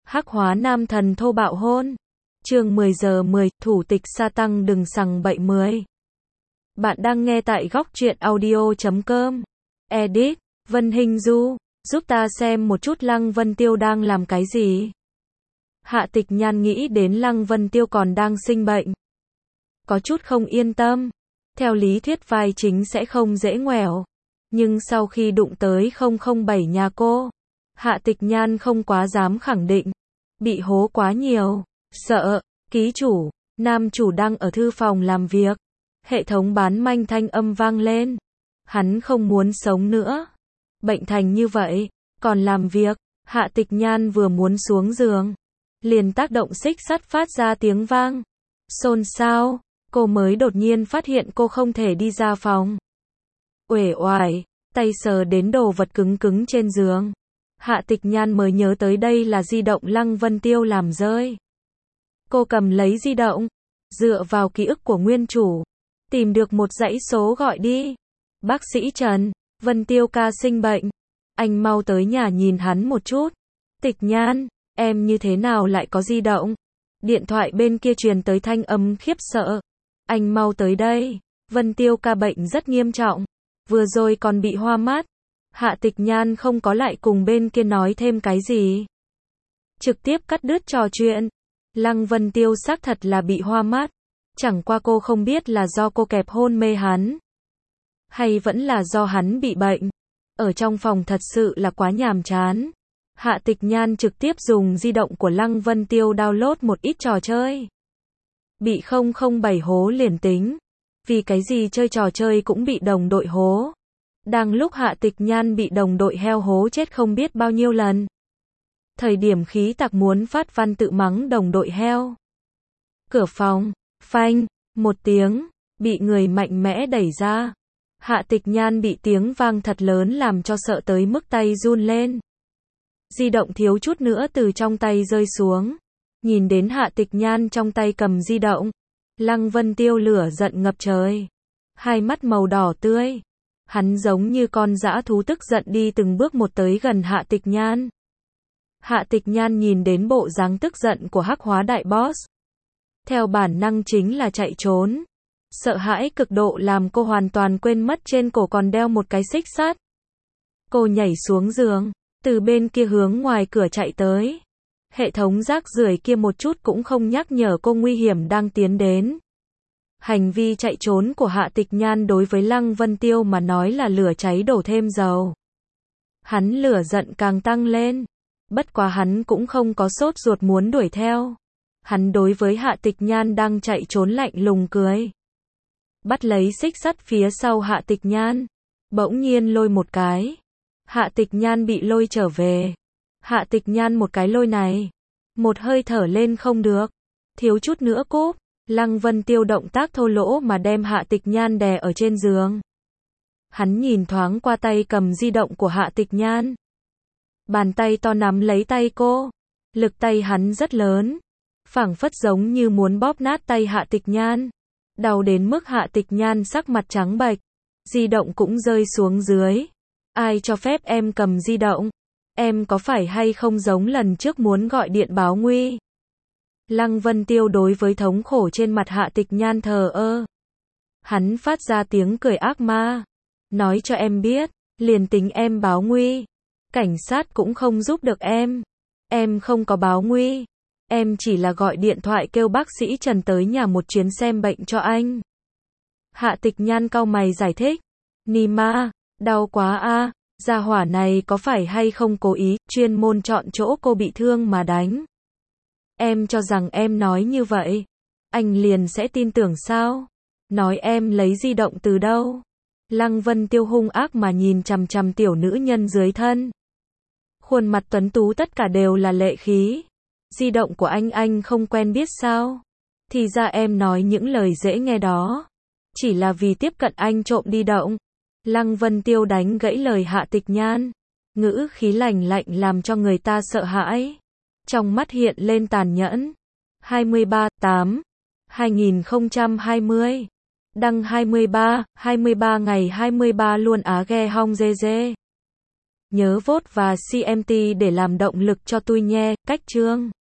Hắc hóa nam thần thô bạo hôn. Chương 10 giờ 10, thủ tịch sa tăng đừng sằng bậy 10. Bạn đang nghe tại góc truyện audio.com. Edit, Vân Hình Du, giúp ta xem một chút Lăng Vân Tiêu đang làm cái gì. Hạ Tịch Nhan nghĩ đến Lăng Vân Tiêu còn đang sinh bệnh. Có chút không yên tâm. Theo lý thuyết vai chính sẽ không dễ ngoẻo. Nhưng sau khi đụng tới 007 nhà cô, Hạ Tịch Nhan không quá dám khẳng định. Bị hố quá nhiều. Sợ. Ký chủ, nam chủ đang ở thư phòng làm việc. Hệ thống bán manh thanh âm vang lên. Hắn không muốn sống nữa. Bệnh thành như vậy, còn làm việc. Hạ Tịch Nhan vừa muốn xuống giường, liền tác động xích sắt phát ra tiếng vang. Xôn xao, cô mới đột nhiên phát hiện cô không thể đi ra phòng. Uể oải, tay sờ đến đồ vật cứng cứng trên giường. Hạ Tịch Nhan mới nhớ tới đây là di động Lăng Vân Tiêu làm rơi. Cô cầm lấy di động, dựa vào ký ức của nguyên chủ, tìm được một dãy số gọi đi. Bác sĩ Trần, Vân Tiêu ca sinh bệnh. Anh mau tới nhà nhìn hắn một chút. Tịch Nhan, em như thế nào lại có di động? Điện thoại bên kia truyền tới thanh âm khiếp sợ. Anh mau tới đây. Vân Tiêu ca bệnh rất nghiêm trọng. Vừa rồi còn bị hoa mắt. Hạ Tịch Nhan không có lại cùng bên kia nói thêm cái gì. Trực tiếp cắt đứt trò chuyện. Lăng Vân Tiêu xác thật là bị hoa mắt. Chẳng qua cô không biết là do cô kẹp hôn mê hắn, hay vẫn là do hắn bị bệnh. Ở trong phòng thật sự là quá nhàm chán. Hạ Tịch Nhan trực tiếp dùng di động của Lăng Vân Tiêu download một ít trò chơi. Bị 007 hố liền tính. Vì cái gì chơi trò chơi cũng bị đồng đội hố. Đang lúc Hạ Tịch Nhan bị đồng đội heo hố chết không biết bao nhiêu lần. Thời điểm khí tạc muốn phát văn tự mắng đồng đội heo. Cửa phòng, phanh, một tiếng, bị người mạnh mẽ đẩy ra. Hạ Tịch Nhan bị tiếng vang thật lớn làm cho sợ tới mức tay run lên. Di động thiếu chút nữa từ trong tay rơi xuống. Nhìn đến Hạ Tịch Nhan trong tay cầm di động, Lăng Vân Tiêu lửa giận ngập trời. Hai mắt màu đỏ tươi. Hắn giống như con dã thú tức giận đi từng bước một tới gần Hạ Tịch Nhan. Hạ Tịch Nhan nhìn đến bộ dáng tức giận của hắc hóa đại boss. Theo bản năng chính là chạy trốn. Sợ hãi cực độ làm cô hoàn toàn quên mất trên cổ còn đeo một cái xích sắt. Cô nhảy xuống giường, từ bên kia hướng ngoài cửa chạy tới. Hệ thống rác rưởi kia một chút cũng không nhắc nhở cô nguy hiểm đang tiến đến. Hành vi chạy trốn của Hạ Tịch Nhan đối với Lăng Vân Tiêu mà nói là lửa cháy đổ thêm dầu. Hắn lửa giận càng tăng lên. Bất quá hắn cũng không có sốt ruột muốn đuổi theo. Hắn đối với Hạ Tịch Nhan đang chạy trốn lạnh lùng cười. Bắt lấy xích sắt phía sau Hạ Tịch Nhan. Bỗng nhiên lôi một cái. Hạ Tịch Nhan bị lôi trở về. Hạ Tịch Nhan một cái lôi này. Một hơi thở lên không được. Thiếu chút nữa cúp. Lăng Vân Tiêu động tác thô lỗ mà đem Hạ Tịch Nhan đè ở trên giường. Hắn nhìn thoáng qua tay cầm di động của Hạ Tịch Nhan. Bàn tay to nắm lấy tay cô. Lực tay hắn rất lớn. Phảng phất giống như muốn bóp nát tay Hạ Tịch Nhan. Đau đến mức Hạ Tịch Nhan sắc mặt trắng bệch. Di động cũng rơi xuống dưới. Ai cho phép em cầm di động? Em có phải hay không giống lần trước muốn gọi điện báo nguy? Lăng Vân Tiêu đối với thống khổ trên mặt Hạ Tịch Nhan thờ ơ. Hắn phát ra tiếng cười ác ma. Nói cho em biết, liền tính em báo nguy, cảnh sát cũng không giúp được em. Em không có báo nguy. Em chỉ là gọi điện thoại kêu bác sĩ Trần tới nhà một chuyến xem bệnh cho anh. Hạ Tịch Nhan cau mày giải thích. Nima, đau quá a, gia hỏa này có phải hay không cố ý, chuyên môn chọn chỗ cô bị thương mà đánh. Em cho rằng em nói như vậy, anh liền sẽ tin tưởng sao? Nói em lấy di động từ đâu? Lăng Vân Tiêu hung ác mà nhìn chằm chằm tiểu nữ nhân dưới thân. Khuôn mặt tuấn tú tất cả đều là lệ khí. Di động của anh không quen biết sao? Thì ra em nói những lời dễ nghe đó chỉ là vì tiếp cận anh trộm đi động. Lăng Vân Tiêu đánh gãy lời Hạ Tịch Nhan. Ngữ khí lạnh lạnh làm cho người ta sợ hãi. Trong mắt hiện lên tàn nhẫn. 23/8/2020. Đăng 23 ngày 23 luôn á ghe hong dê dê. Nhớ vote và CMT để làm động lực cho tôi nhé. Cách chương